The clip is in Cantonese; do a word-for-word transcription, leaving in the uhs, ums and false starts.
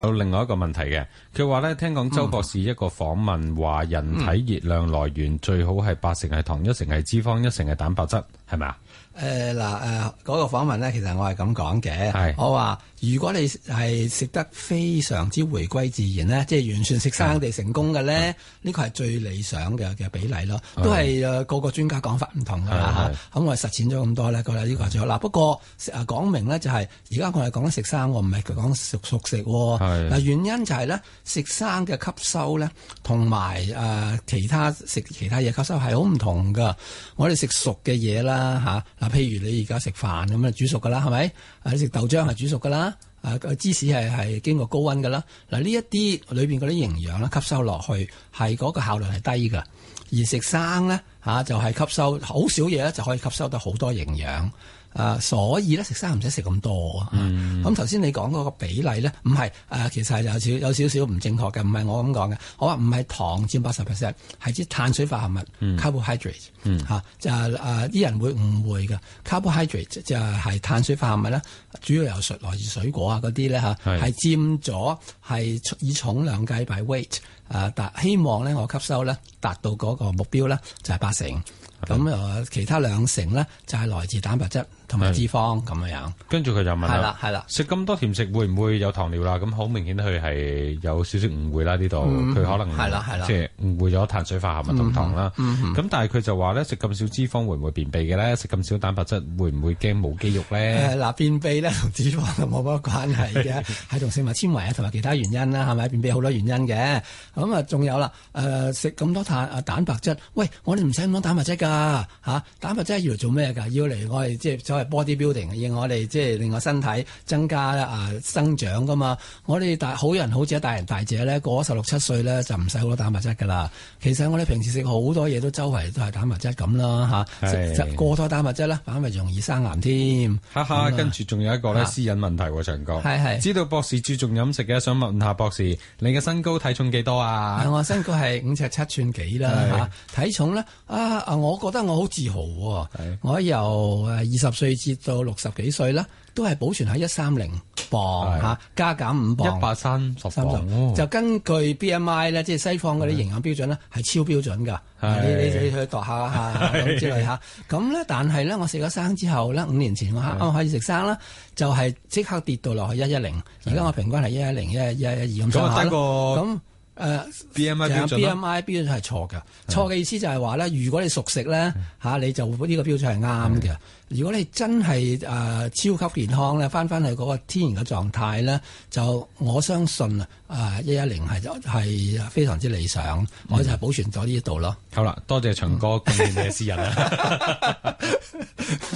有另外一個問題嘅，佢話咧，聽講周博士一個訪問話，人體熱量來源最好係八成係糖，一成係脂肪，一成係蛋白質，係咪啊？ 誒嗱誒嗰個訪問咧，其實我係咁講嘅，我話如果你係食得非常之回歸自然咧，即係完全食生地成功嘅咧，呢個係最理想嘅嘅比例咯。都係誒個個專家講法唔同㗎啦嚇。咁我哋實踐咗咁多咧，覺得呢個係最好。嗱不過誒講明咧就係而家我係講緊食生，我唔係講食熟食。嗱原因就係咧食生嘅吸收咧，同埋誒其他食其他嘢吸收係好唔同㗎。我哋食熟嘅嘢啦嚇。嗱，譬如你而家食飯咁啊，煮熟噶啦，係咪？啊，你食豆漿係煮熟噶啦，啊，芝士係係經過高溫噶啦。嗱，呢一啲裏邊嗰啲營養咧，吸收落去係嗰個效率係低噶，而食生咧嚇就係吸收好少嘢咧，就可以吸收到好多營養。啊，所以咧食生唔使食咁多。咁頭先你講嗰個比例咧，唔係誒，其實係有少有少少唔正確嘅，唔係我咁講嘅。我話唔係糖佔八十 percent，係啲碳水化合物、嗯、carbohydrate 嚇、嗯啊，就係誒啲人會誤會嘅 carbohydrate 就係碳水化合物咧，主要由水來自水果啊嗰啲咧嚇，係佔咗係以重量計 by weight 誒，達希望咧我吸收咧達到嗰個目標咧就係八成。咁誒，其他兩成咧就係來自蛋白質同埋脂肪咁樣樣。跟住佢就問啦， 係啦係啦， 食咁多甜食會唔會有糖尿啦？咁好明顯佢係有少少誤會啦，呢度佢可能係啦係啦， 即係誤會咗碳水化合物同糖啦。咁、嗯嗯、但係佢就話咧，食咁少脂肪會唔會便秘嘅咧？食咁少蛋白質會唔會驚冇肌肉咧？ 誒嗱、呃，便秘咧同脂肪就冇乜關係嘅，係同食物纖維啊同埋其他原因啦，係咪？便秘好多原因嘅。咁啊，仲有啦，誒食咁多碳啊蛋白質，喂，我哋唔使咁多蛋白質㗎。啊嚇！蛋白質要嚟做咩㗎？要嚟我哋即係所謂 body building，要我哋即係令我身體增加啊生長㗎嘛。我哋大好人好者大人大姐咧，過咗十六七歲咧就唔使好多蛋白質㗎啦。其實我哋平時食好多嘢都周圍都係蛋白質咁啦嚇，食過多蛋白質咧反而容易生癌添。哈哈， 跟住仲有一個咧私隱問題喎，長哥。 係係。知道博士注重飲食嘅，想問下博士，你嘅身高體重幾多啊？ 我身高係五尺七寸幾啦嚇，體重咧啊啊，我覺得我好自豪喎！我由二十歲至到六十幾歲啦，都係保存喺一三零磅嚇，加減五磅， 一百三十磅。哦、 就根據 B M I 咧，即係西方嗰啲營養標準咧，係超標準㗎。你你你去度下下咁之類嚇。咁咧，但係咧，我食咗生之後咧，五年前我啱啱開始食生啦，就係、是、即刻跌到落去一一零。而家我平均係一一零、一一一一二咁上下啦。咁誒、呃、 B M I 標準 B M I 標準係錯嘅，錯嘅意思就係話咧，如果你熟食咧嚇，你就呢個標準係啱嘅。如果你真係誒、呃、超級健康咧，翻翻去嗰個天然嘅狀態咧，就我相信啊，誒一一零係係非常之理想，嗯、我就係保存咗呢度咯。 好啦，多謝長哥貢獻你嘅私人啦。